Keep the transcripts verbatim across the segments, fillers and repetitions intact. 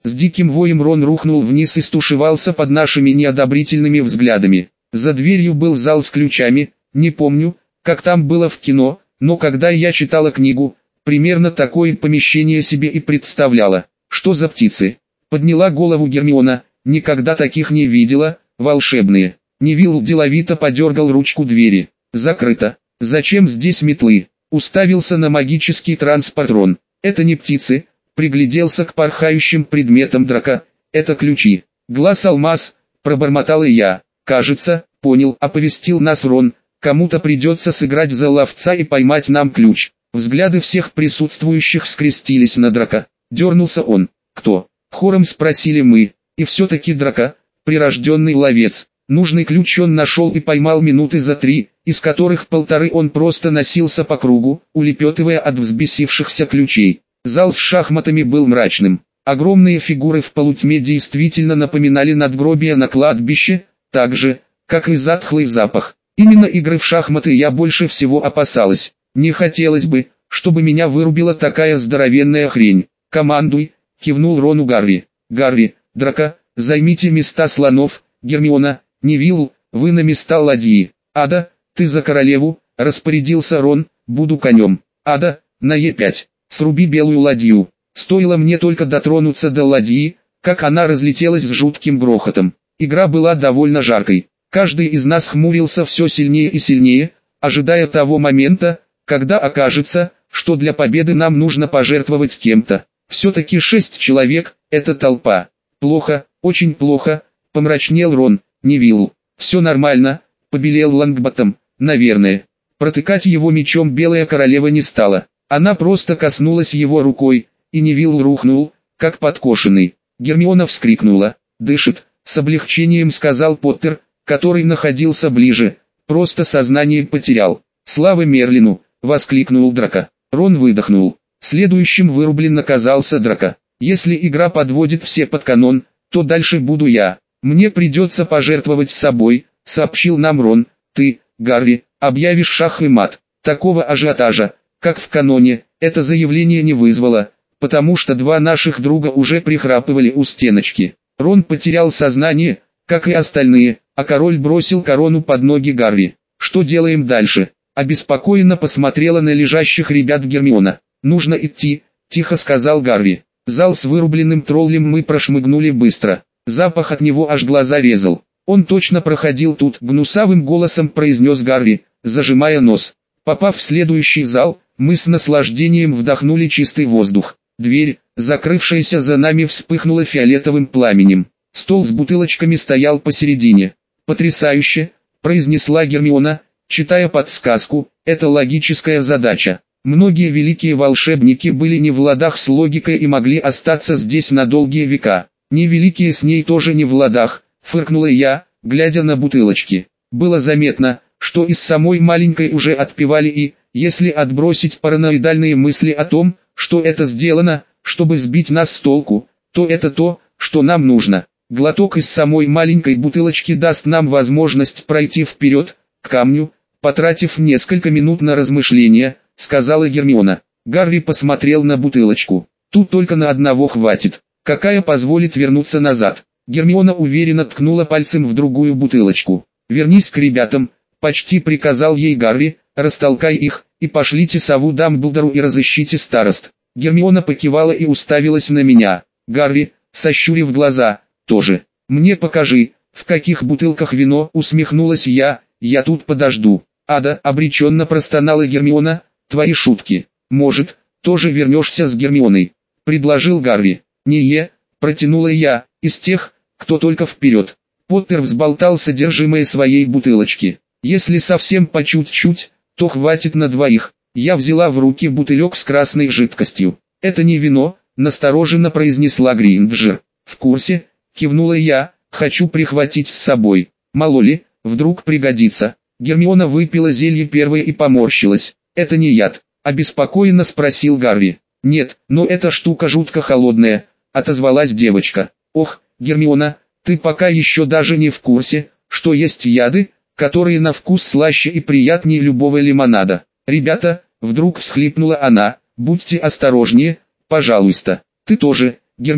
С диким воем Рон рухнул вниз и стушевался под нашими неодобрительными взглядами. За дверью был зал с ключами, не помню, как там было в кино, но когда я читала книгу, примерно такое помещение себе и представляла. Что за птицы? Подняла голову Гермиона, никогда таких не видела, волшебные. Невилл деловито подергал ручку двери. Закрыто. Зачем здесь метлы? Уставился на магический транспорт Рон. Это не птицы, пригляделся к порхающим предметам Драко. Это ключи. Глаз-алмаз, пробормотал и я. Кажется, понял, оповестил нас Рон. Кому-то придется сыграть за ловца и поймать нам ключ. Взгляды всех присутствующих скрестились на Драко. Дернулся он. Кто? Хором спросили мы. И все-таки Драко, прирожденный ловец. Нужный ключ он нашел и поймал минуты за три, из которых полторы он просто носился по кругу, улепетывая от взбесившихся ключей. Зал с шахматами был мрачным. Огромные фигуры в полутьме действительно напоминали надгробия на кладбище, так же, как и затхлый запах. Именно игры в шахматы я больше всего опасалась. Не хотелось бы, чтобы меня вырубила такая здоровенная хрень. «Командуй», — кивнул Рону Гарри. «Гарри, Драко, займите места слонов, Гермиона, Невилл, вы на места ладьи. Ада, ты за королеву», — распорядился Рон, — «буду конем». «Ада, на е пять, сруби белую ладью». Стоило мне только дотронуться до ладьи, как она разлетелась с жутким грохотом. Игра была довольно жаркой. Каждый из нас хмурился все сильнее и сильнее, ожидая того момента, когда окажется, что для победы нам нужно пожертвовать кем-то. Все-таки шесть человек – это толпа. Плохо, очень плохо, помрачнел Рон. Невилл. Все нормально, побелел Лонгботтом, наверное. Протыкать его мечом белая королева не стала. Она просто коснулась его рукой, и Невилл рухнул, как подкошенный. Гермиона вскрикнула. «Дышит», с облегчением сказал Поттер, который находился ближе, просто сознание потерял. «Слава Мерлину!» — воскликнул Драко. Рон выдохнул. Следующим вырублен оказался Драко. «Если игра подводит все под канон, то дальше буду я. Мне придется пожертвовать собой», — сообщил нам Рон. «Ты, Гарри, объявишь шах и мат». Такого ажиотажа, как в каноне, это заявление не вызвало, потому что два наших друга уже прихрапывали у стеночки. Рон потерял сознание, как и остальные, а король бросил корону под ноги Гарри. «Что делаем дальше?» Обеспокоенно посмотрела на лежащих ребят Гермиона. «Нужно идти», — тихо сказал Гарри. Зал с вырубленным троллем мы прошмыгнули быстро. Запах от него аж глаза резал. «Он точно проходил тут», — гнусавым голосом произнес Гарри, зажимая нос. Попав в следующий зал, мы с наслаждением вдохнули чистый воздух. Дверь, закрывшаяся за нами, вспыхнула фиолетовым пламенем. Стол с бутылочками стоял посередине. «Потрясающе», — произнесла Гермиона, читая подсказку, «это логическая задача». Многие великие волшебники были не в ладах с логикой и могли остаться здесь на долгие века. Невеликие с ней тоже не в ладах, фыркнула я, глядя на бутылочки. Было заметно, что из самой маленькой уже отпивали и, если отбросить параноидальные мысли о том, что это сделано, чтобы сбить нас с толку, то это то, что нам нужно. Глоток из самой маленькой бутылочки даст нам возможность пройти вперед, к камню, потратив несколько минут на размышления, сказала Гермиона. Гарри посмотрел на бутылочку. Тут только на одного хватит. Какая позволит вернуться назад? Гермиона уверенно ткнула пальцем в другую бутылочку. «Вернись к ребятам», — почти приказал ей Гарри, «растолкай их, и пошлите сову Дамблдору и разыщите старост». Гермиона покивала и уставилась на меня. Гарри, сощурив глаза, тоже. «Мне покажи, в каких бутылках вино», — усмехнулась я, «я тут подожду». «Ада», — обреченно простонала Гермиона, «твои шутки. Может, тоже вернешься с Гермионой?» — предложил Гарри. «Не е», — протянула я, «из тех, кто только вперед». Поттер взболтал содержимое своей бутылочки. «Если совсем по чуть-чуть, то хватит на двоих». Я взяла в руки бутылек с красной жидкостью. «Это не вино», — настороженно произнесла Гринджер. «В курсе», — кивнула я, «хочу прихватить с собой. Мало ли, вдруг пригодится». Гермиона выпила зелье первой и поморщилась. «Это не яд?» — обеспокоенно спросил Гарри. «Нет, но эта штука жутко холодная», — отозвалась девочка. «Ох, Гермиона, ты пока еще даже не в курсе, что есть яды, которые на вкус слаще и приятнее любого лимонада». «Ребята», — вдруг всхлипнула она, — «будьте осторожнее, пожалуйста». «Ты тоже, Гермиона»,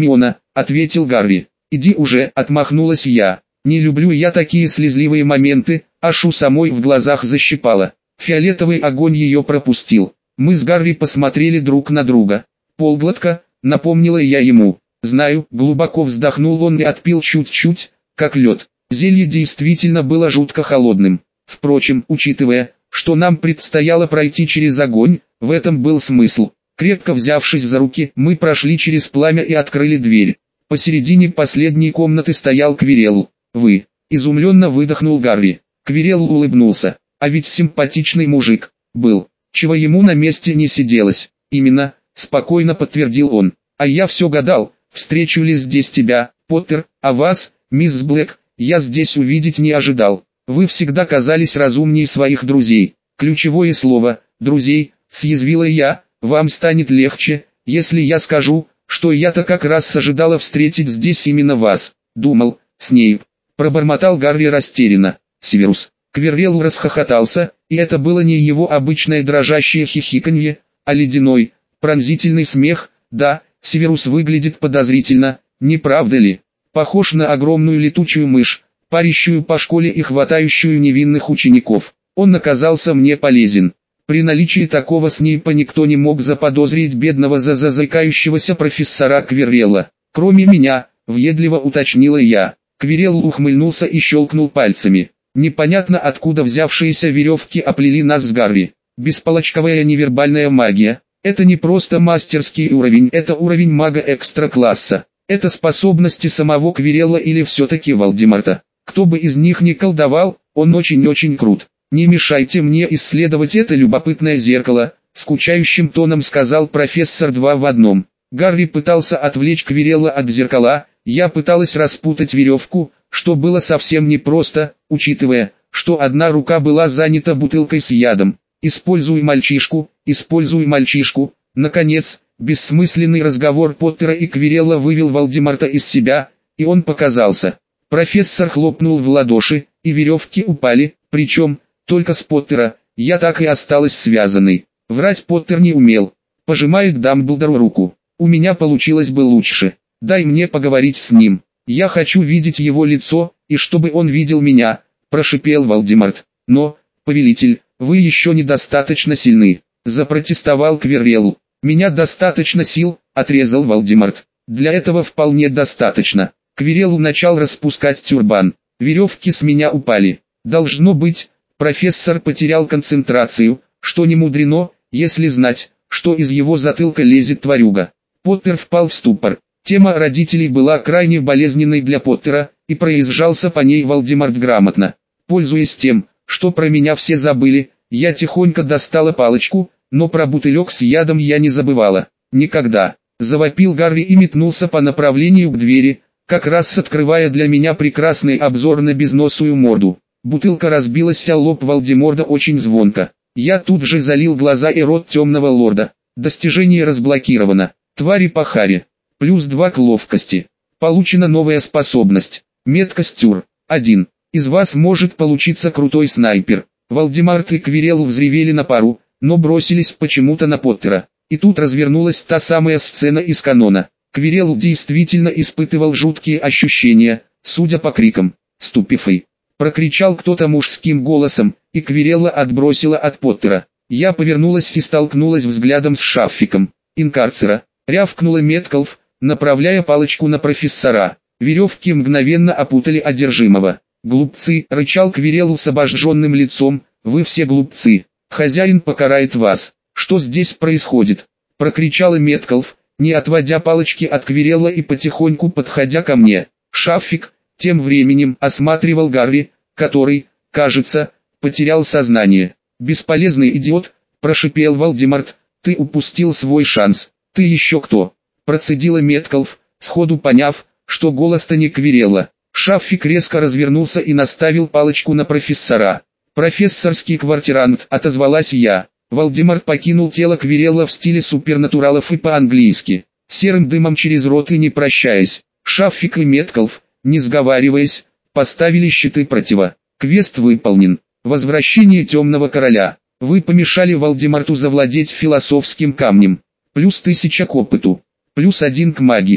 ответил Гарри. Иди уже, отмахнулась я. Не люблю я такие слезливые моменты, аж у самой в глазах защипало. Фиолетовый огонь ее пропустил. Мы с Гарри посмотрели друг на друга. Полглотка, напомнила я ему. Знаю, глубоко вздохнул он и отпил чуть-чуть, как лед. Зелье действительно было жутко холодным. Впрочем, учитывая, что нам предстояло пройти через огонь, в этом был смысл. Крепко взявшись за руки, мы прошли через пламя и открыли дверь. Посередине последней комнаты стоял Квирелл. «Вы?» – изумленно выдохнул Гарри. Квирелл улыбнулся. А ведь симпатичный мужик. Был. Чего ему на месте не сиделось. Именно, спокойно подтвердил он. А я все гадал, встречу ли здесь тебя, Поттер, а вас, мисс Блэк, я здесь увидеть не ожидал. Вы всегда казались разумнее своих друзей. Ключевое слово «друзей», съязвила я, вам станет легче, если я скажу, что я-то как раз ожидала встретить здесь именно вас. Думал, Снейп. Пробормотал Гарри растерянно. Северус. Квиррелл расхохотался, и это было не его обычное дрожащее хихиканье, а ледяной, пронзительный смех. Да, Северус выглядит подозрительно, не правда ли? Похож на огромную летучую мышь, парящую по школе и хватающую невинных учеников. Он оказался мне полезен. При наличии такого Снейпа никто не мог заподозрить бедного зазаикающегося профессора Квиррелла. Кроме меня, въедливо уточнила я. Квиррелл ухмыльнулся и щелкнул пальцами. Непонятно откуда взявшиеся веревки оплели нас с Гарри. Бесполочковая невербальная магия. Это не просто мастерский уровень, это уровень мага экстра-класса. Это способности самого Квиррелла или все-таки Волдеморта. Кто бы из них ни колдовал, он очень-очень крут. «Не мешайте мне исследовать это любопытное зеркало», — скучающим тоном сказал профессор два в одном. Гарри пытался отвлечь Квиррелла от зеркала, я пыталась распутать веревку, что было совсем непросто, учитывая, что одна рука была занята бутылкой с ядом. «Используй мальчишку, используй мальчишку». Наконец, бессмысленный разговор Поттера и Квиррелла вывел Волдеморта из себя, и он показался. Профессор хлопнул в ладоши, и веревки упали, причем, только с Поттера, я так и осталась связанной. Врать Поттер не умел. Пожимает Дамблдору руку. У меня получилось бы лучше. Дай мне поговорить с ним. Я хочу видеть его лицо, и чтобы он видел меня, прошипел Волдеморт. Но, повелитель, вы еще недостаточно сильны, запротестовал Квиррелл. Меня достаточно сил, отрезал Волдеморт. Для этого вполне достаточно. Квиррелл начал распускать тюрбан. Веревки с меня упали. Должно быть, профессор потерял концентрацию, что не мудрено, если знать, что из его затылка лезет тварюга. Поттер впал в ступор. Тема родителей была крайне болезненной для Поттера, и проезжался по ней Волдеморт грамотно. Пользуясь тем, что про меня все забыли, я тихонько достала палочку, но про бутылек с ядом я не забывала. Никогда. Завопил Гарри и метнулся по направлению к двери, как раз открывая для меня прекрасный обзор на безносую морду. Бутылка разбилась о лоб Волдеморта очень звонко. Я тут же залил глаза и рот темного лорда. Достижение разблокировано. Твари-пахари. Плюс два к ловкости. Получена новая способность. Меткость тюр. один. Из вас может получиться крутой снайпер. Волдеморт и Квиррелл взревели на пару, но бросились почему-то на Поттера. И тут развернулась та самая сцена из канона. Квиррелл действительно испытывал жуткие ощущения, судя по крикам. «Ступифей!» Прокричал кто-то мужским голосом, и Квиррелла отбросила от Поттера. Я повернулась и столкнулась взглядом с Шаффиком. «Инкарцера!» рявкнула Меткалф, направляя палочку на профессора. Веревки мгновенно опутали одержимого. «Глупцы!» — рычал Квиррелл с обожженным лицом. «Вы все глупцы! Хозяин покарает вас!» «Что здесь происходит?» — прокричала Меткалф, не отводя палочки от Квиррелла и потихоньку подходя ко мне. Шаффик тем временем осматривал Гарри, который, кажется, потерял сознание. «Бесполезный идиот!» — прошипел Волдеморт. «Ты упустил свой шанс!» «Ты еще кто?» — процедила Меткалф, сходу поняв, что голос-то не Квиррелла. Шаффик резко развернулся и наставил палочку на профессора. «Профессорский квартирант», — отозвалась я. Волдеморт покинул тело Квиррелла в стиле супернатуралов и по-английски, серым дымом через рот и не прощаясь. Шаффик и Меткалф, не сговариваясь, поставили щиты противо. Квест выполнен. Возвращение Темного Короля. Вы помешали Волдеморту завладеть философским камнем. Плюс тысяча к опыту. Плюс один к магии.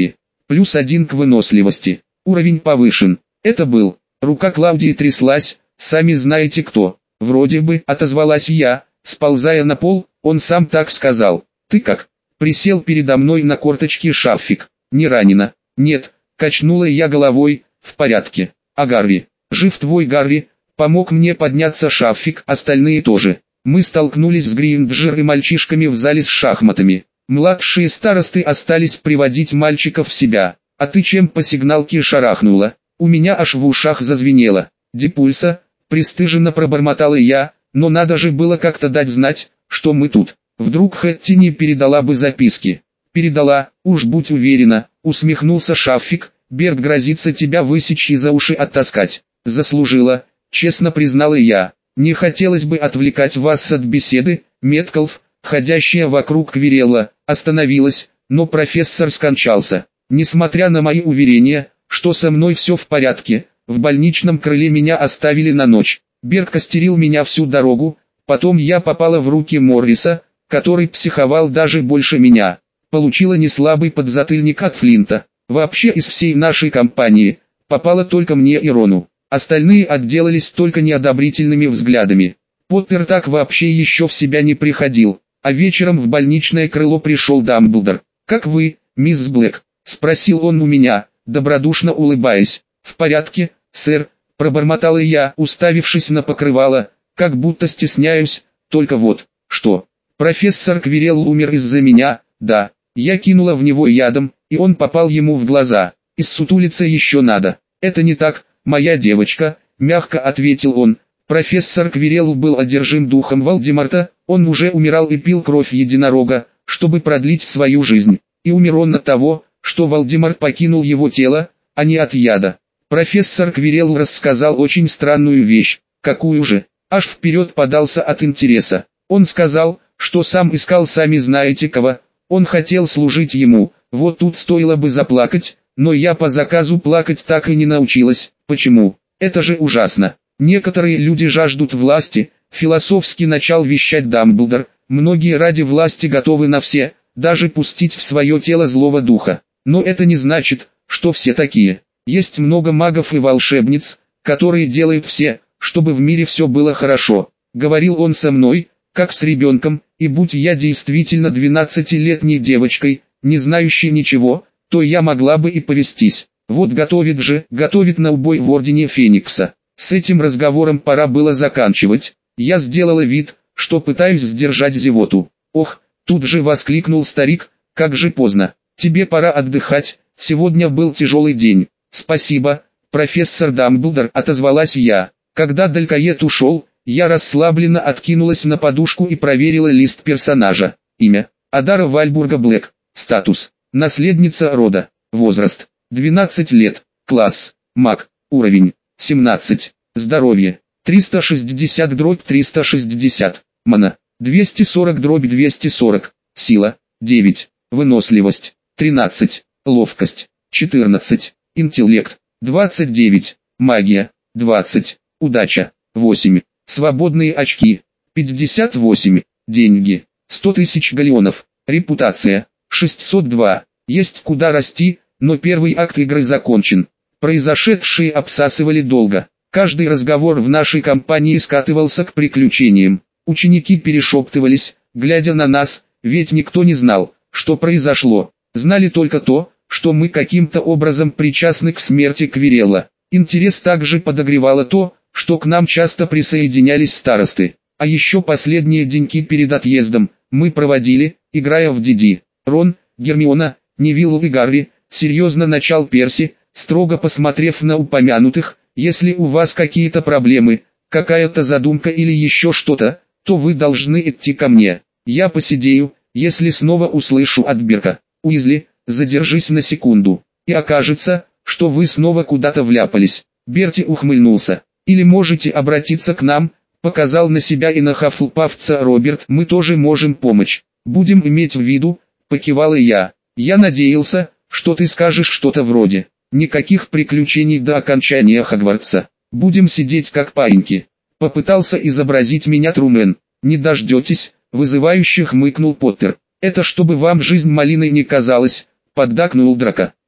Плюс один к выносливости. Уровень повышен. Это был. Рука Клаудии тряслась, сами знаете кто. Вроде бы, отозвалась я, сползая на пол, он сам так сказал. Ты как? Присел передо мной на корточки Шафик. Не ранена? Нет, качнула я головой, в порядке. А Гарри? Жив твой Гарри? Помог мне подняться Шафик, остальные тоже. Мы столкнулись с Гринджер и мальчишками в зале с шахматами. Младшие старосты остались приводить мальчиков в себя. А ты чем по сигналке шарахнула? У меня аж в ушах зазвенело. Дипульса, пристыженно пробормотала я, но надо же было как-то дать знать, что мы тут. Вдруг Хэтти не передала бы записки. Передала, уж будь уверена, усмехнулся Шафик. Берг грозится тебя высечь и за уши оттаскать. Заслужила, честно признала я. Не хотелось бы отвлекать вас от беседы. Меткалф, ходящая вокруг Квирелла, остановилась, но профессор скончался. Несмотря на мои уверения, что со мной все в порядке, в больничном крыле меня оставили на ночь. Берг костерил меня всю дорогу, потом я попала в руки Морриса, который психовал даже больше меня. Получила неслабый подзатыльник от Флинта. Вообще из всей нашей компании, попало только мне и Рону. Остальные отделались только неодобрительными взглядами. Поттер так вообще еще в себя не приходил, а вечером в больничное крыло пришел Дамблдор. «Как вы, мисс Блэк?» – спросил он у меня, добродушно улыбаясь. «В порядке, сэр», – пробормотала я, уставившись на покрывало, как будто стесняюсь, только вот, что? Профессор Квирелл умер из-за меня, да, я кинула в него ядом, и он попал ему в глаза. Иссутулиться еще надо. «Это не так, моя девочка», – мягко ответил он. Профессор Квирелл был одержим духом Волдеморта, он уже умирал и пил кровь единорога, чтобы продлить свою жизнь. И умер он от того, что Волдеморт покинул его тело, а не от яда. Профессор Квирелл рассказал очень странную вещь. Какую же? Аж вперед подался от интереса. Он сказал, что сам искал сами знаете кого. Он хотел служить ему. Вот тут стоило бы заплакать, но я по заказу плакать так и не научилась. Почему? Это же ужасно. Некоторые люди жаждут власти, философски начал вещать Дамблдор. Многие ради власти готовы на все, даже пустить в свое тело злого духа. Но это не значит, что все такие. Есть много магов и волшебниц, которые делают все, чтобы в мире все было хорошо. Говорил он со мной, как с ребенком, и будь я действительно двенадцатилетней девочкой, не знающей ничего, то я могла бы и повестись. Вот готовит же, готовит на убой в Ордене Феникса. С этим разговором пора было заканчивать. Я сделала вид, что пытаюсь сдержать зевоту. Ох, тут же воскликнул старик, как же поздно. Тебе пора отдыхать, сегодня был тяжелый день. Спасибо, профессор Дамблдор, отозвалась я. Когда Далькоет ушел, я расслабленно откинулась на подушку и проверила лист персонажа. Имя: Адара Вальбурга Блэк. Статус: наследница рода. Возраст: двенадцать лет. Класс: маг. Уровень: семнадцать. Здоровье: триста шестьдесят дробь триста шестьдесят. Мана: двести сорок дробь двести сорок. Сила: девять. Выносливость: тринадцать. Ловкость: четырнадцать. Интеллект: двадцать девять. Магия: двадцать. Удача: восемь. Свободные очки: пятьдесят восемь. Деньги: сто тысяч галеонов. Репутация: шестьсот два. Есть куда расти, но первый акт игры закончен. Произошедшие обсасывали долго. Каждый разговор в нашей компании скатывался к приключениям. Ученики перешептывались, глядя на нас, ведь никто не знал, что произошло. Знали только то, что мы каким-то образом причастны к смерти Квирелла. Интерес также подогревало то, что к нам часто присоединялись старосты. А еще последние деньки перед отъездом мы проводили, играя в Диди. Рон, Гермиона, Невилл и Гарри, серьезно начал Перси, строго посмотрев на упомянутых. Если у вас какие-то проблемы, какая-то задумка или еще что-то, то вы должны идти ко мне. Я посидею, если снова услышу от Берка. Уизли, задержись на секунду. И окажется, что вы снова куда-то вляпались. Берти ухмыльнулся. Или можете обратиться к нам, показал на себя и на Хаффлпафца Роберт. Мы тоже можем помочь. Будем иметь в виду, покивала я. Я надеялся, что ты скажешь что-то вроде: никаких приключений до окончания Хогвартса. Будем сидеть как паиньки. Попытался изобразить меня Трумен. Не дождетесь, вызывающе хмыкнул Поттер. Это чтобы вам жизнь малиной не казалась, поддакнул Драко.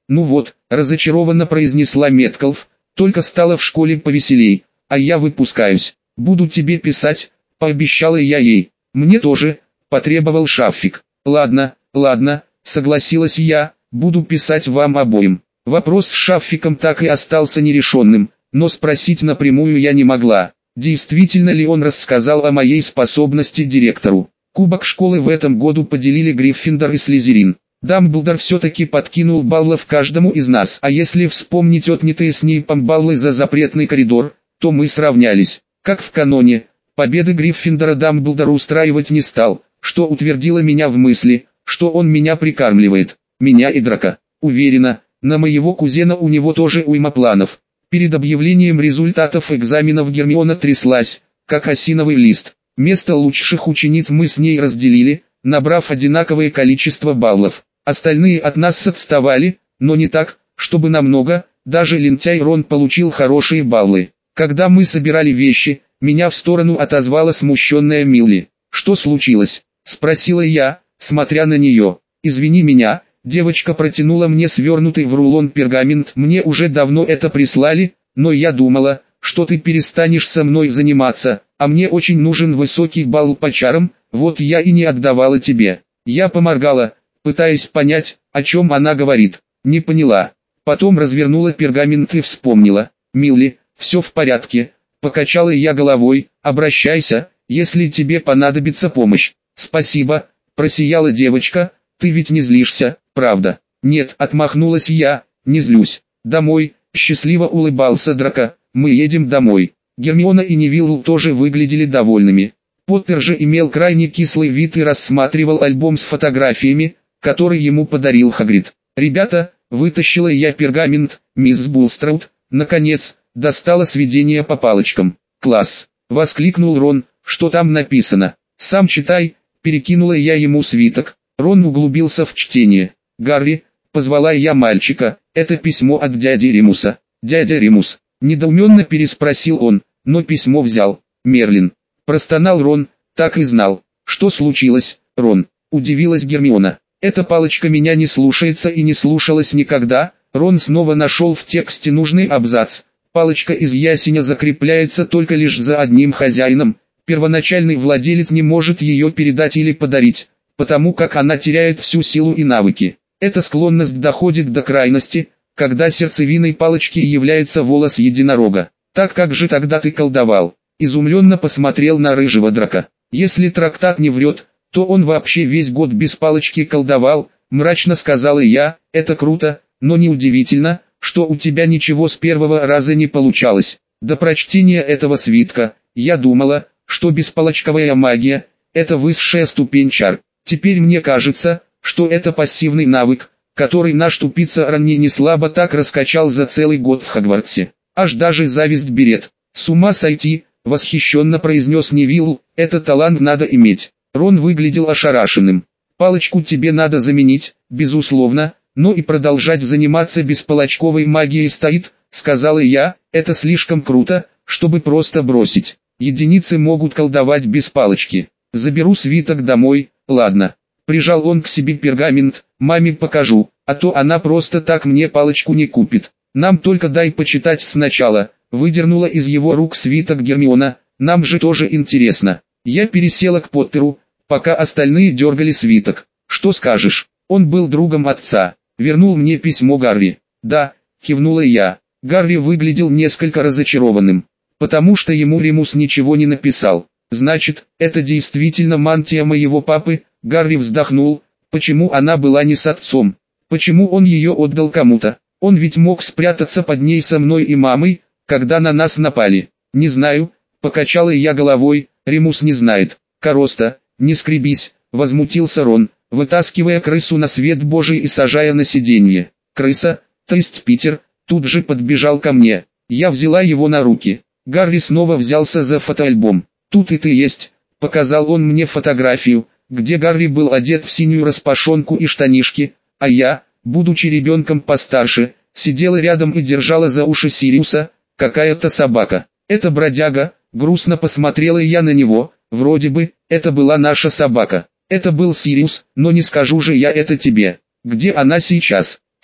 Ну вот, разочарованно произнесла Меткалф, только стало в школе повеселей, а я выпускаюсь. Буду тебе писать, пообещала я ей. Мне тоже, потребовал Шафик. Ладно, ладно, согласилась я, буду писать вам обоим. Вопрос с Шафиком так и остался нерешенным, но спросить напрямую я не могла. Действительно ли он рассказал о моей способности директору? Кубок школы в этом году поделили Гриффиндор и Слизерин. Дамблдор все-таки подкинул баллов каждому из нас, а если вспомнить отнятые с Снейпом баллы за запретный коридор, то мы сравнялись. Как в каноне, победы Гриффиндора Дамблдор устраивать не стал, что утвердило меня в мысли, что он меня прикармливает, меня и Драко. Уверена, на моего кузена у него тоже уйма планов. Перед объявлением результатов экзаменов Гермиона тряслась, как осиновый лист. Место лучших учениц мы с ней разделили, набрав одинаковое количество баллов. Остальные от нас отставали, но не так, чтобы намного, даже лентяй Рон получил хорошие баллы. Когда мы собирали вещи, меня в сторону отозвала смущенная Милли. «Что случилось?» – спросила я, смотря на нее. «Извини меня». Девочка протянула мне свернутый в рулон пергамент. «Мне уже давно это прислали, но я думала, что ты перестанешь со мной заниматься, а мне очень нужен высокий балл по чарам, вот я и не отдавала тебе». Я поморгала, пытаясь понять, о чем она говорит. Не поняла. Потом развернула пергамент и вспомнила. «Милли, все в порядке», — покачала я головой. «Обращайся, если тебе понадобится помощь». «Спасибо», — просияла девочка. «Ты ведь не злишься, правда?» «Нет», — отмахнулась я, — «не злюсь». «Домой», — счастливо улыбался Драко, — «мы едем домой». Гермиона и Невилл тоже выглядели довольными. Поттер же имел крайне кислый вид и рассматривал альбом с фотографиями, который ему подарил Хагрид. «Ребята», — вытащила я пергамент, — «мисс Булстраут, наконец, достала сведения по палочкам». «Класс!» — воскликнул Рон. «Что там написано?» «Сам читай», — перекинула я ему свиток. Рон углубился в чтение. «Гарри», — позвала я мальчика, — «это письмо от дяди Ремуса». «Дядя Ремус», — недоуменно переспросил он, но письмо взял. «Мерлин», — простонал Рон, — «так и знал». «Что случилось, Рон?» — удивилась Гермиона. «Эта палочка меня не слушается и не слушалась никогда». Рон снова нашел в тексте нужный абзац. «Палочка из ясеня закрепляется только лишь за одним хозяином. Первоначальный владелец не может ее передать или подарить, потому как она теряет всю силу и навыки. Эта склонность доходит до крайности, когда сердцевиной палочки является волос единорога. Так как же тогда ты колдовал?» Изумленно посмотрел на рыжего Драко. «Если трактат не врет, то он вообще весь год без палочки колдовал», мрачно сказала я. «Это круто, но неудивительно, что у тебя ничего с первого раза не получалось. До прочтения этого свитка, я думала, что беспалочковая магия – это высшая ступень чар. Теперь мне кажется, что это пассивный навык, который наш тупица ранее не слабо так раскачал за целый год в Хогвартсе. Аж даже зависть берет. С ума сойти», — восхищенно произнес Невилл, — «это талант надо иметь». Рон выглядел ошарашенным. «Палочку тебе надо заменить, безусловно, но и продолжать заниматься беспалочковой магией стоит», — сказала я. «Это слишком круто, чтобы просто бросить. Единицы могут колдовать без палочки. Заберу свиток домой, ладно». Прижал он к себе пергамент. «Маме покажу, а то она просто так мне палочку не купит. Нам только дай почитать сначала». Выдернула из его рук свиток Гермиона. «Нам же тоже интересно». Я пересела к Поттеру, пока остальные дергали свиток. «Что скажешь?» Он был другом отца. Вернул мне письмо Гарри. «Да», кивнула я. Гарри выглядел несколько разочарованным, потому что ему Ремус ничего не написал. «Значит, это действительно мантия моего папы?» Гарри вздохнул. «Почему она была не с отцом? Почему он ее отдал кому-то? Он ведь мог спрятаться под ней со мной и мамой, когда на нас напали». «Не знаю», — покачала я головой. «Ремус не знает». «Короста, не скребись», — возмутился Рон, вытаскивая крысу на свет Божий и сажая на сиденье. «Крыса, то есть Питер», тут же подбежал ко мне. Я взяла его на руки. Гарри снова взялся за фотоальбом. «Тут и ты есть», — показал он мне фотографию, где Гарри был одет в синюю распашонку и штанишки, а я, будучи ребенком постарше, сидела рядом и держала за уши Сириуса. «Какая-то собака. Это бродяга», — грустно посмотрела я на него. «Вроде бы, это была наша собака. Это был Сириус, но не скажу же я это тебе». «Где она сейчас?» —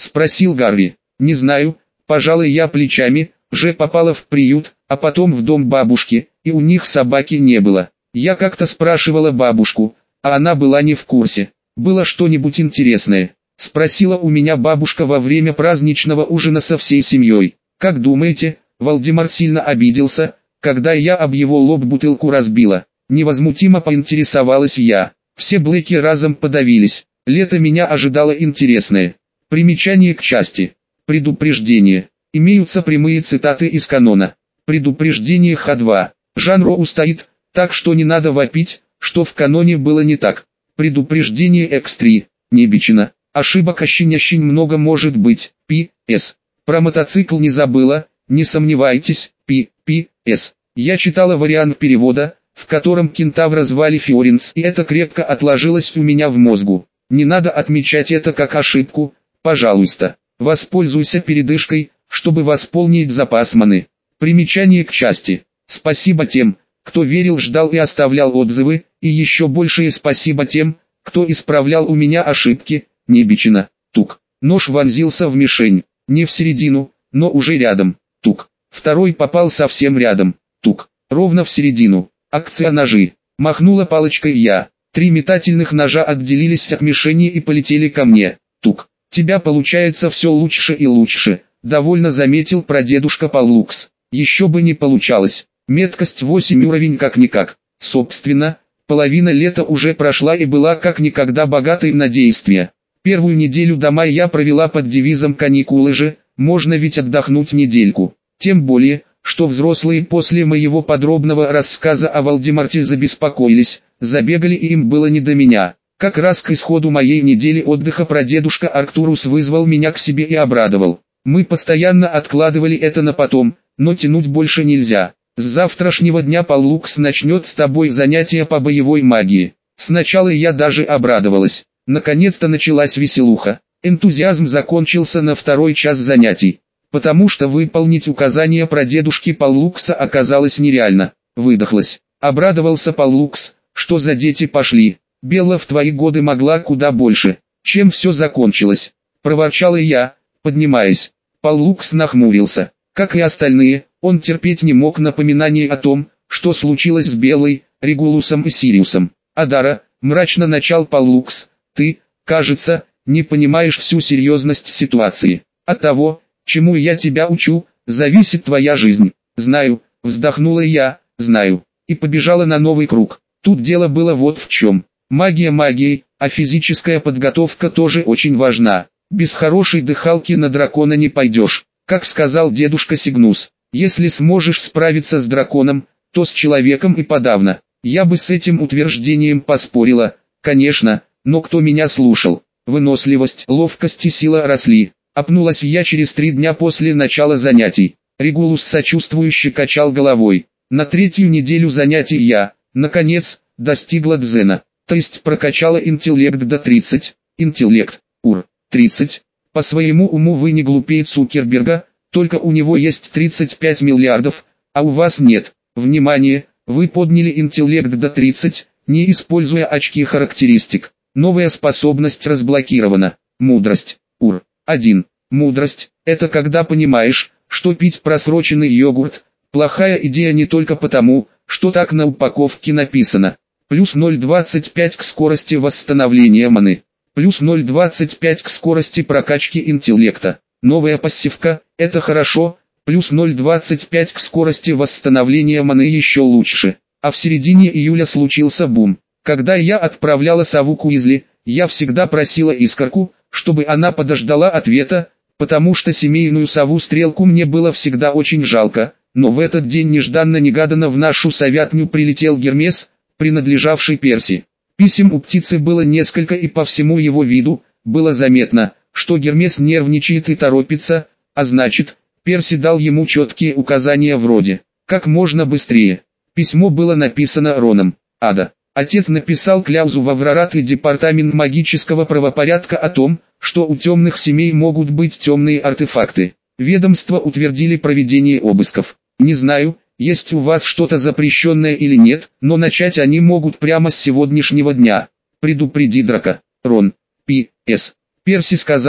спросил Гарри. Не знаю, пожалуй я плечами, же попала в приют, а потом в дом бабушки, и у них собаки не было. Я как-то спрашивала бабушку, а она была не в курсе. Было что-нибудь интересное? Спросила у меня бабушка во время праздничного ужина со всей семьей. Как думаете, Вальдемар сильно обиделся, когда я об его лоб бутылку разбила? Невозмутимо поинтересовалась я. Все Блэки разом подавились. Лето меня ожидало интересное. Примечание к части. Предупреждение. Имеются прямые цитаты из канона. Предупреждение Х два. Жанр устоит, так что не надо вопить, что в каноне было не так. Предупреждение Х три. Небичина. Ошибок ощень-ощень много может быть. Пи С. Про мотоцикл не забыла, не сомневайтесь. Пи Пи С. Я читала вариант перевода, в котором кентавра звали Фиоринс, и это крепко отложилось у меня в мозгу. Не надо отмечать это как ошибку, пожалуйста. Воспользуйся передышкой, чтобы восполнить запас маны. Примечание к части. Спасибо тем, кто верил, ждал и оставлял отзывы, и еще большее спасибо тем, кто исправлял у меня ошибки. Небичина. Тук. Нож вонзился в мишень, не в середину, но уже рядом. Тук. Второй попал совсем рядом. Тук. Ровно в середину. Акция ножи. Махнула палочкой я. Три метательных ножа отделились от мишени и полетели ко мне. Тук. Тебя получается все лучше и лучше, довольно заметил прадедушка Паллукс. Еще бы не получалось. Меткость восемь уровень как-никак. Собственно, половина лета уже прошла и была как никогда богатой на действия. Первую неделю до мая я провела под девизом «Каникулы же», можно ведь отдохнуть недельку. Тем более, что взрослые после моего подробного рассказа о Вальдемарте забеспокоились, забегали и им было не до меня. Как раз к исходу моей недели отдыха прадедушка Арктурус вызвал меня к себе и обрадовал. Мы постоянно откладывали это на потом, но тянуть больше нельзя. С завтрашнего дня Паллукс начнет с тобой занятия по боевой магии. Сначала я даже обрадовалась. Наконец-то началась веселуха. Энтузиазм закончился на второй час занятий, потому что выполнить указания прадедушки Паллукса оказалось нереально. Выдохлась. Обрадовался Паллукс, что за дети пошли. Белла в твои годы могла куда больше. Чем все закончилось? Проворчала я, поднимаясь. Паллукс нахмурился. Как и остальные, он терпеть не мог напоминаний о том, что случилось с Беллой, Регулусом и Сириусом. Адара, мрачно начал Паллукс, ты, кажется, не понимаешь всю серьезность ситуации. От того, чему я тебя учу, зависит твоя жизнь. Знаю, вздохнула я, знаю. И побежала на новый круг. Тут дело было вот в чем. Магия магией, а физическая подготовка тоже очень важна. Без хорошей дыхалки на дракона не пойдешь. Как сказал дедушка Сигнус, если сможешь справиться с драконом, то с человеком и подавно. Я бы с этим утверждением поспорила, конечно, но кто меня слушал? Выносливость, ловкость и сила росли. Опнулась я через три дня после начала занятий. Регулус сочувствующе качал головой. На третью неделю занятий я, наконец, достигла дзена. То есть прокачала интеллект до тридцать. Интеллект, ур, тридцать. По своему уму вы не глупее Цукерберга, только у него есть тридцать пять миллиардов, а у вас нет. Внимание, вы подняли интеллект до тридцать, не используя очки характеристик. Новая способность разблокирована. Мудрость, ур, один. Мудрость – это когда понимаешь, что пить просроченный йогурт – плохая идея не только потому, что так на упаковке написано. Плюс ноль целых двадцать пять к скорости восстановления маны. Плюс ноль целых двадцать пять к скорости прокачки интеллекта. Новая пассивка – это хорошо, плюс ноль целых двадцать пять к скорости восстановления маны еще лучше. А в середине июля случился бум. Когда я отправляла сову к Уизли, я всегда просила Искорку, чтобы она подождала ответа, потому что семейную сову-стрелку мне было всегда очень жалко, но в этот день нежданно-негаданно в нашу совятню прилетел Гермес, принадлежавший Перси. Писем у птицы было несколько, и по всему его виду было заметно, что Гермес нервничает и торопится, а значит, Перси дал ему четкие указания вроде «как можно быстрее». Письмо было написано Роном. Ада. Отец написал кляузу в Аврорат и Департамент магического правопорядка о том, что у темных семей могут быть темные артефакты. Ведомства утвердили проведение обысков. Не знаю, есть у вас что-то запрещенное или нет, но начать они могут прямо с сегодняшнего дня. Предупреди Драка. Рон. Пи С. Перси сказал,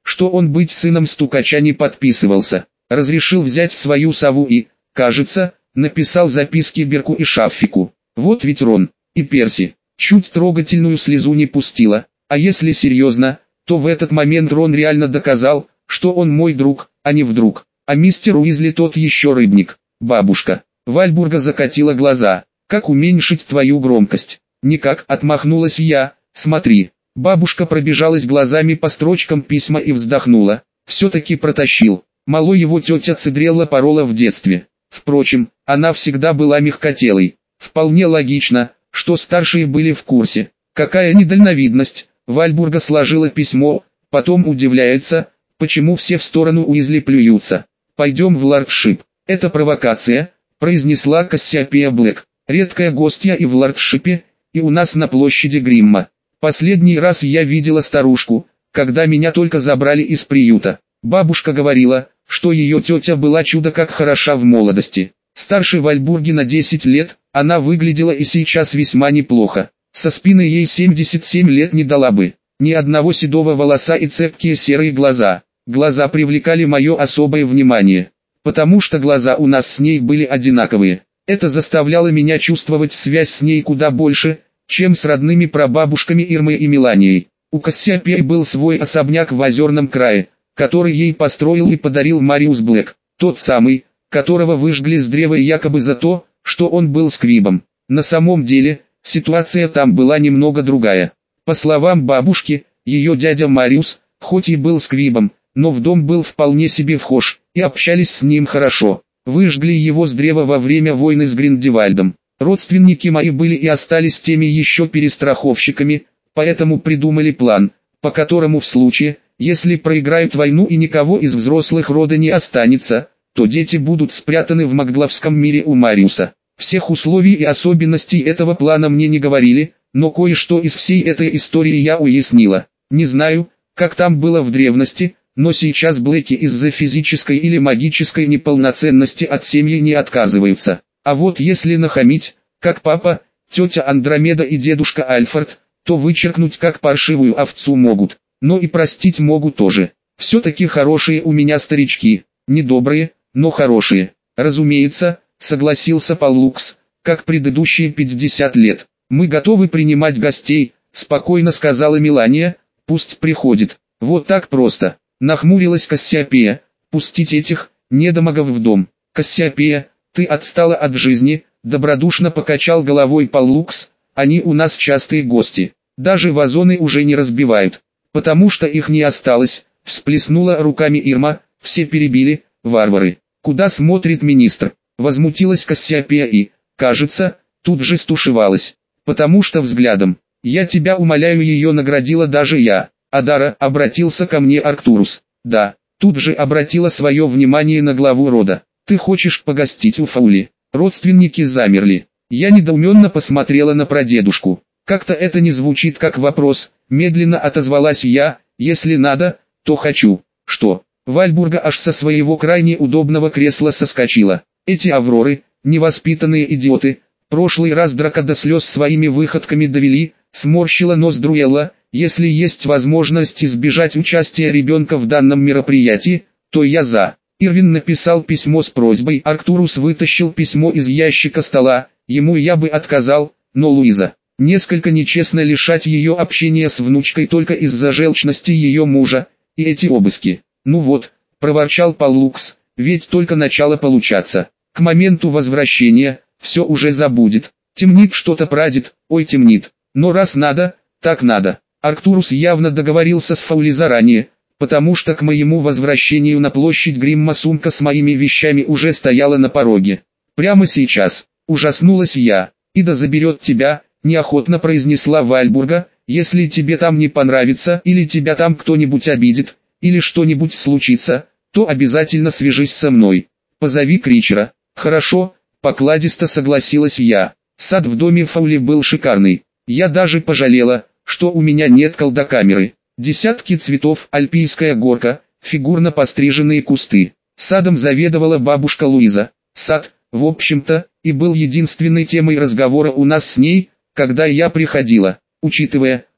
что он быть сыном стукача не подписывался. Разрешил взять свою сову и, кажется, написал записки Берку и Шаффику. Вот ведь Рон и Перси чуть трогательную слезу не пустила. А если серьезно, то в этот момент Рон реально доказал, что он мой друг, а не вдруг. А мистер Уизли тот еще рыбник. Бабушка Вальбурга закатила глаза. Как уменьшить твою громкость? Никак, отмахнулась я. Смотри. Бабушка пробежалась глазами по строчкам письма и вздохнула. Все-таки протащил. Мало его тетя Цедрелла порола в детстве. Впрочем, она всегда была мягкотелой. Вполне логично, что старшие были в курсе. Какая недальновидность. Вальбурга сложила письмо, потом удивляется, почему все в сторону Уизли плюются. «Пойдем в лордшип». «Это провокация», — произнесла Кассиопея Блэк. «Редкая гостья и в лордшипе, и у нас на площади Гримма. Последний раз я видела старушку, когда меня только забрали из приюта. Бабушка говорила, что ее тетя была чудо как хороша в молодости. Старше Вальбурги на десять лет, она выглядела и сейчас весьма неплохо. Со спины ей семьдесят семь лет не дала бы. Ни одного седого волоса и цепкие серые глаза. Глаза привлекали мое особое внимание, потому что глаза у нас с ней были одинаковые. Это заставляло меня чувствовать связь с ней куда больше, чем с родными прабабушками Ирмой и Меланией. У Кассиопеи был свой особняк в Озерном крае, который ей построил и подарил Мариус Блэк, тот самый, которого выжгли с древа якобы за то, что он был сквибом. На самом деле, ситуация там была немного другая. По словам бабушки, ее дядя Мариус, хоть и был сквибом, но в дом был вполне себе вхож, и общались с ним хорошо. Выжгли его с древа во время войны с Гриндевальдом. Родственники мои были и остались теми еще перестраховщиками, поэтому придумали план, по которому в случае, если проиграют войну и никого из взрослых рода не останется, то дети будут спрятаны в Макглавском мире у Мариуса. Всех условий и особенностей этого плана мне не говорили, но кое-что из всей этой истории я уяснила. Не знаю, как там было в древности, но сейчас Блэки из-за физической или магической неполноценности от семьи не отказываются. А вот если нахамить, как папа, тетя Андромеда и дедушка Альфред, то вычеркнуть как паршивую овцу могут, но и простить могут тоже. Все-таки хорошие у меня старички, недобрые, но хорошие. Разумеется, согласился Паллукс, как предыдущие пятьдесят лет. Мы готовы принимать гостей, спокойно сказала Мелания, пусть приходит. Вот так просто. Нахмурилась Кассиопея. Пустить этих недомогов в дом. Кассиопея, ты отстала от жизни, добродушно покачал головой Паллукс. Они у нас частые гости. Даже вазоны уже не разбивают, потому что их не осталось. Всплеснула руками Ирма. Все перебили, варвары. Куда смотрит министр? Возмутилась Кассиопея и, кажется, тут же стушевалась. Потому что взглядом. Я тебя умоляю, ее наградила даже я. Адара, обратился ко мне Арктурус. Да, тут же обратила свое внимание на главу рода. Ты хочешь погостить у Фаули? Родственники замерли. Я недоуменно посмотрела на прадедушку. Как-то это не звучит как вопрос. Медленно отозвалась я. Если надо, то хочу. Что? Вальбурга аж со своего крайне удобного кресла соскочила. Эти авроры, невоспитанные идиоты, прошлый раз Драка до слез своими выходками довели, сморщила нос Друэлла. Если есть возможность избежать участия ребенка в данном мероприятии, то я за. Ирвин написал письмо с просьбой. Арктурус вытащил письмо из ящика стола. Ему я бы отказал, но Луиза. Несколько нечестно лишать ее общения с внучкой только из-за желчности ее мужа, и эти обыски. Ну вот, проворчал Паллукс, ведь только начало получаться. К моменту возвращения, все уже забудет. Темнит что-то прадед, ой темнит. Но раз надо, так надо. Арктурус явно договорился с Фаули заранее, потому что к моему возвращению на площадь Гримма сумка с моими вещами уже стояла на пороге. Прямо сейчас, ужаснулась я. Ида заберет тебя, неохотно произнесла Вальбурга, если тебе там не понравится или тебя там кто-нибудь обидит, или что-нибудь случится, то обязательно свяжись со мной. Позови Кричера. Хорошо, покладисто согласилась я. Сад в доме Фаули был шикарный. Я даже пожалела, что у меня нет колдокамеры. Десятки цветов, альпийская горка, фигурно постриженные кусты. Садом заведовала бабушка Луиза. Сад, в общем-то, и был единственной темой разговора у нас с ней, когда я приходила. Учитывая,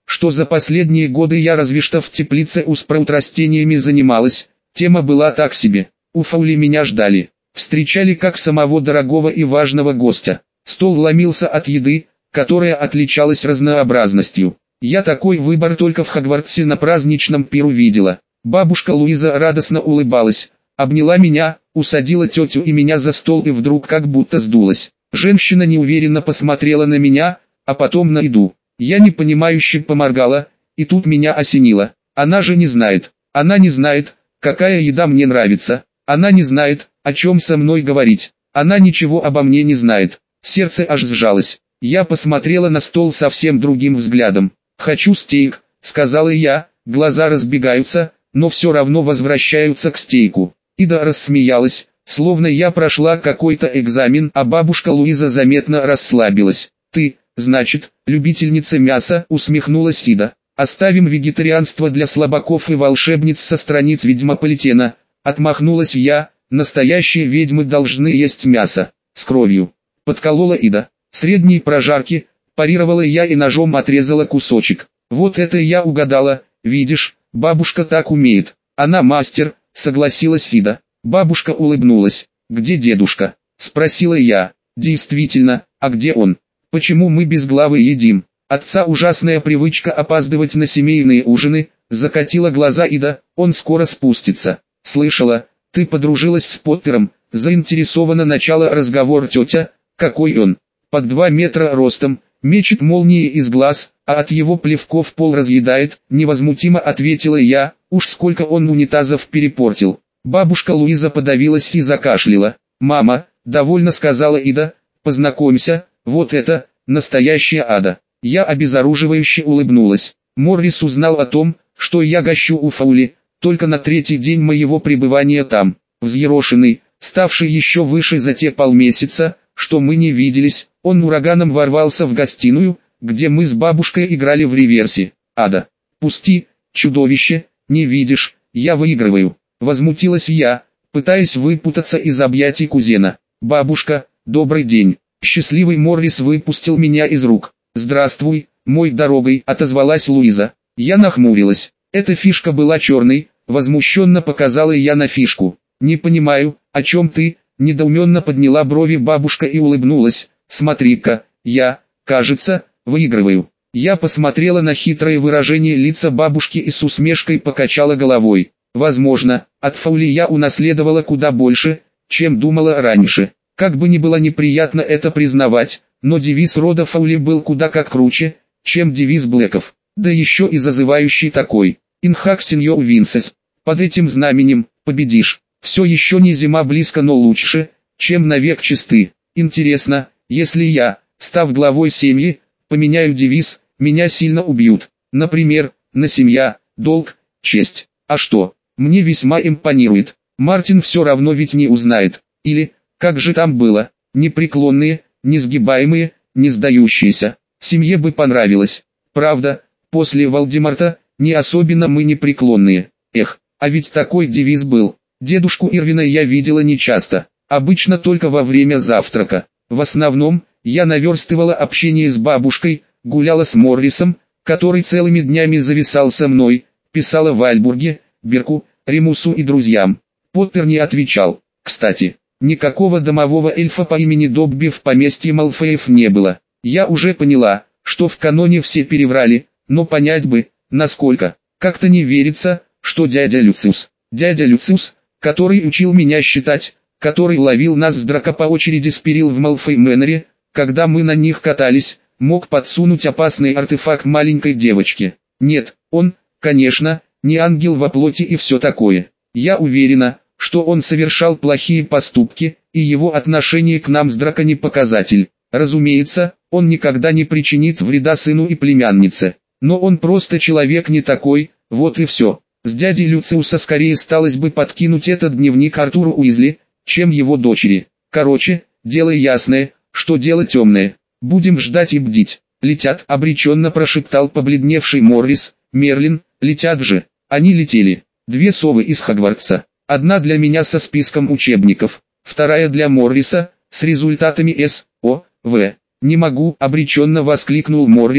что за последние годы я разве что в теплице у спраут растениями занималась, тема была так себе. У Фаули меня ждали, встречали как самого дорогого и важного гостя. Стол ломился от еды, которая отличалась разнообразностью. Я такой выбор только в Хогвартсе на праздничном пиру видела. Бабушка Луиза радостно улыбалась, обняла меня, усадила тетю и меня за стол и вдруг как будто сдулась. Женщина неуверенно посмотрела на меня, а потом на еду. Я непонимающе поморгала, и тут меня осенило. Она же не знает, она не знает, какая еда мне нравится. Она не знает, о чем со мной говорить. Она ничего обо мне не знает. Сердце аж сжалось. Я посмотрела на стол совсем другим взглядом. «Хочу стейк», — сказала я, глаза разбегаются, но все равно возвращаются к стейку. Ида рассмеялась, словно я прошла какой-то экзамен, а бабушка Луиза заметно расслабилась. «Ты, значит, любительница мяса», — усмехнулась Ида. «Оставим вегетарианство для слабаков и волшебниц со страниц Ведьмополитена», — отмахнулась я. «Настоящие ведьмы должны есть мясо, с кровью», — подколола Ида. «Средней прожарки», — парировала я и ножом отрезала кусочек. «Вот это я угадала, видишь, бабушка так умеет». «Она мастер», — согласилась Ида. Бабушка улыбнулась. «Где дедушка?» — спросила я. «Действительно, а где он? Почему мы без главы едим? Отца ужасная привычка опаздывать на семейные ужины», — закатила глаза Ида. «Он скоро спустится». «Слышала, ты подружилась с Поттером», — заинтересованно начала разговор тетя. «Какой он? Под два метра ростом, мечет молнии из глаз, а от его плевков пол разъедает», — невозмутимо ответила я. «Уж сколько он унитазов перепортил». Бабушка Луиза подавилась и закашляла. «Мама», — довольно сказала Ида, — «познакомься, вот это, настоящая ада». Я обезоруживающе улыбнулась. Моррис узнал о том, что я гощу у Фаули, только на третий день моего пребывания там. Взъерошенный, ставший еще выше за те полмесяца, что мы не виделись, он ураганом ворвался в гостиную, где мы с бабушкой играли в реверсе. «Ада, пусти, чудовище, не видишь, я выигрываю», — возмутилась я, пытаясь выпутаться из объятий кузена. «Бабушка, добрый день». Счастливый Моррис выпустил меня из рук. «Здравствуй, мой дорогой», — отозвалась Луиза. Я нахмурилась. Эта фишка была черной, возмущенно показала я на фишку. «Не понимаю, о чем ты?» — недоуменно подняла брови бабушка и улыбнулась. «Смотри-ка, я, кажется, выигрываю». Я посмотрела на хитрое выражение лица бабушки и с усмешкой покачала головой. Возможно, от Фаули я унаследовала куда больше, чем думала раньше. Как бы ни было неприятно это признавать, но девиз рода Фаули был куда как круче, чем девиз Блэков. Да еще и зазывающий такой. «Инхак сеньор Винсес». Под этим знаменем победишь. Все еще не зима близко, но лучше, чем навек чисты. Интересно, если я, став главой семьи, поменяю девиз, меня сильно убьют. Например, на семья, долг, честь. А что, мне весьма импонирует. Мартин все равно ведь не узнает. Или, как же там было, непреклонные, несгибаемые, не сдающиеся. Семье бы понравилось. Правда, после Волдеморта, не особенно мы непреклонные. Эх, а ведь такой девиз был. Дедушку Ирвина я видела нечасто, обычно только во время завтрака. В основном, я наверстывала общение с бабушкой, гуляла с Моррисом, который целыми днями зависал со мной, писала Вальбурге, Берку, Ремусу и друзьям. Поттер не отвечал. Кстати, никакого домового эльфа по имени Добби в поместье Малфеев не было. Я уже поняла, что в каноне все переврали, но понять бы, насколько. Как-то не верится, что дядя Люциус, дядя Люциус, который учил меня считать, который ловил нас с Драко по очереди с перил в Малфой Мэннере, когда мы на них катались, мог подсунуть опасный артефакт маленькой девочке. Нет, он, конечно, не ангел во плоти и все такое. Я уверена, что он совершал плохие поступки, и его отношение к нам с Драко не показатель. Разумеется, он никогда не причинит вреда сыну и племяннице. Но он просто человек не такой, вот и все. С дядей Люциуса скорее сталось бы подкинуть этот дневник Артуру Уизли, чем его дочери. Короче, дело ясное, что дело темное. Будем ждать и бдить. «Летят», — обреченно прошептал побледневший Моррис. «Мерлин, летят же». Они летели. Две совы из Хогвартса. Одна для меня со списком учебников, вторая для Морриса, с результатами С, О, В. «Не могу», — обреченно воскликнул Моррис,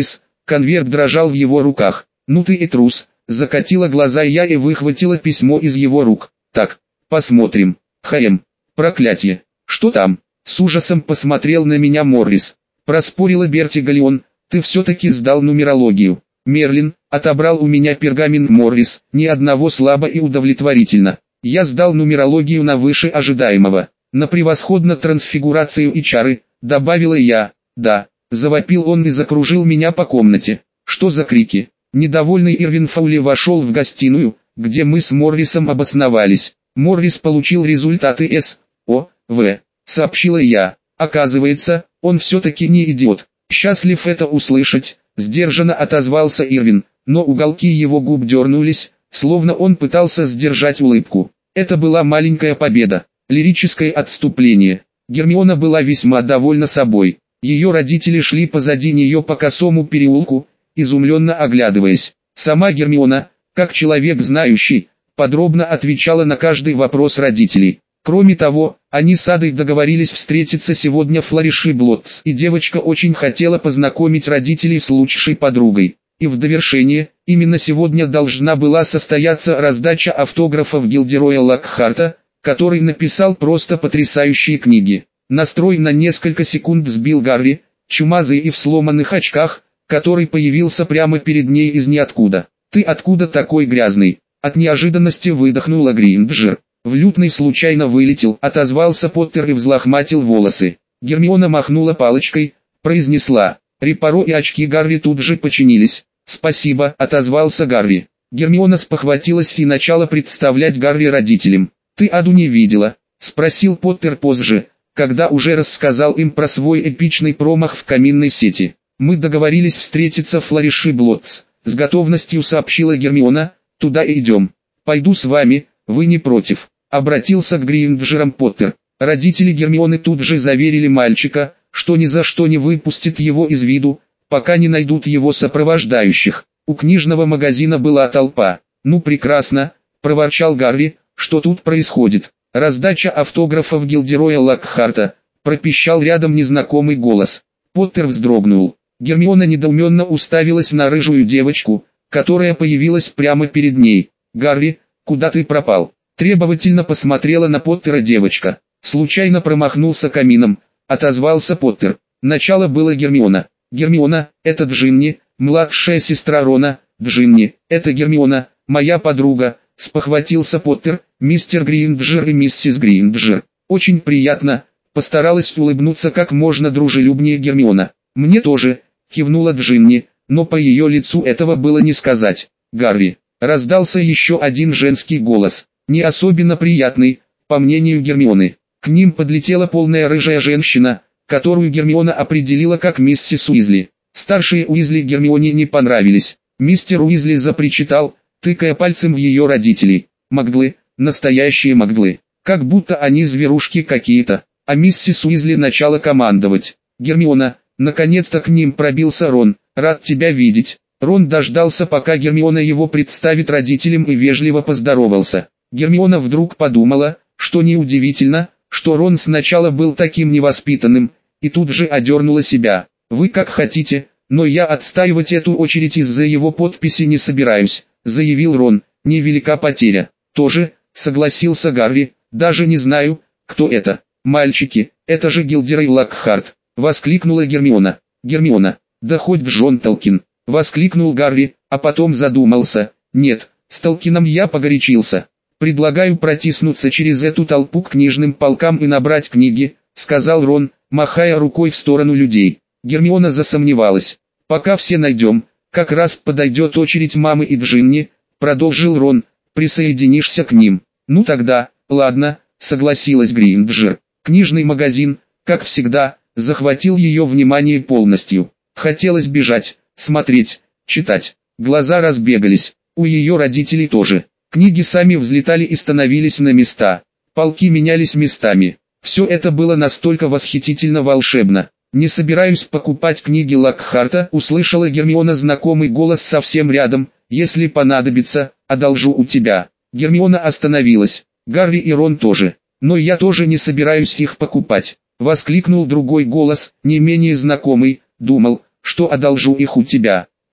Конверт дрожал в его руках. «Ну ты и трус», — закатила глаза я и выхватила письмо из его рук. «Так, посмотрим. Хм, проклятие. Что там?» С ужасом посмотрел на меня Моррис. Проспорила Берти Галлион, «Ты все-таки сдал нумерологию». Мерлин отобрал у меня пергамент. Моррис, ни одного слабо и удовлетворительно. Я сдал нумерологию на выше ожидаемого, на превосходно трансфигурацию и чары, добавила я. Да, завопил он и закружил меня по комнате. Что за крики? Недовольный Ирвин Фаули вошел в гостиную, где мы с Моррисом обосновались. Моррис получил результаты С О В, сообщила я. Оказывается, он все-таки не идиот. Счастлив это услышать, сдержанно отозвался Ирвин, но уголки его губ дернулись, словно он пытался сдержать улыбку. Это была маленькая победа, лирическое отступление. Гермиона была весьма довольна собой. Ее родители шли позади нее по косому переулку, изумленно оглядываясь. Сама Гермиона, как человек знающий, подробно отвечала на каждый вопрос родителей. Кроме того, они с Адой договорились встретиться сегодня в Флориши Блоттс, и девочка очень хотела познакомить родителей с лучшей подругой. И в довершение, именно сегодня должна была состояться раздача автографов Гилдероя Локхарта, который написал просто потрясающие книги. Настрой на несколько секунд сбил Гарри, чумазый и в сломанных очках, который появился прямо перед ней из ниоткуда. «Ты откуда такой грязный?» От неожиданности выдохнула Гринджер. «В лютный случайно вылетел», — отозвался Поттер и взлохматил волосы. Гермиона махнула палочкой, произнесла. Репаро и очки Гарри тут же починились. «Спасибо», — отозвался Гарри. Гермиона спохватилась и начала представлять Гарри родителям. «Ты Аду не видела?» — спросил Поттер позже, когда уже рассказал им про свой эпичный промах в каминной сети. «Мы договорились встретиться в Флориши Блоттс», — с готовностью сообщила Гермиона. «Туда и идем. Пойду с вами, вы не против?» — обратился к Гринджерам Поттер. Родители Гермионы тут же заверили мальчика, что ни за что не выпустят его из виду, пока не найдут его сопровождающих. У книжного магазина была толпа. «Ну прекрасно», — проворчал Гарри, — «что тут происходит?» «Раздача автографов Гилдероя Локхарта», — пропищал рядом незнакомый голос. Поттер вздрогнул. Гермиона недоуменно уставилась на рыжую девочку, которая появилась прямо перед ней. «Гарри, куда ты пропал?» Требовательно посмотрела на Поттера девочка. «Случайно промахнулся камином», — отозвался Поттер. Начало было Гермиона. «Гермиона, это Джинни, младшая сестра Рона». «Джинни, это Гермиона, моя подруга», — спохватился Поттер. «Мистер Гринджер и миссис Гринджер. Очень приятно», — постаралась улыбнуться как можно дружелюбнее Гермиона. «Мне тоже», — кивнула Джинни, но по ее лицу этого было не сказать. «Гарри», — раздался еще один женский голос, не особенно приятный, по мнению Гермионы. К ним подлетела полная рыжая женщина, которую Гермиона определила как миссис Уизли. Старшие Уизли Гермионе не понравились. Мистер Уизли запричитал, тыкая пальцем в ее родителей. «Маглы, настоящие маглы, как будто они зверушки какие-то». А миссис Уизли начала командовать. «Гермиона, наконец-то к ним пробился Рон, рад тебя видеть». Рон дождался, пока Гермиона его представит родителям, и вежливо поздоровался. Гермиона вдруг подумала, что неудивительно, что Рон сначала был таким невоспитанным, и тут же одернула себя. «Вы как хотите, но я отстаивать эту очередь из-за его подписи не собираюсь», — заявил Рон. «Невелика потеря». «Тоже», — согласился Гарри, — «даже не знаю, кто это». «Мальчики, это же Гилдерой Локхарт», — воскликнула Гермиона. «Гермиона, да хоть Джон Толкин», — воскликнул Гарри, а потом задумался. «Нет, с Толкином я погорячился. Предлагаю протиснуться через эту толпу к книжным полкам и набрать книги», — сказал Рон, махая рукой в сторону людей. Гермиона засомневалась. «Пока все найдем, как раз подойдет очередь мамы и Джинни», — продолжил Рон, — «присоединишься к ним». «Ну тогда, ладно», — согласилась Гринджер. Книжный магазин, как всегда, захватил ее внимание полностью. Хотелось бежать, смотреть, читать. Глаза разбегались, у ее родителей тоже. Книги сами взлетали и становились на места. Полки менялись местами. Все это было настолько восхитительно волшебно. «Не собираюсь покупать книги Локхарта», — услышала Гермиона знакомый голос совсем рядом. «Если понадобится, одолжу у тебя». Гермиона остановилась. Гарри и Рон тоже. «Но я тоже не собираюсь их покупать», — воскликнул другой голос, не менее знакомый. «Думал, что одолжу их у тебя».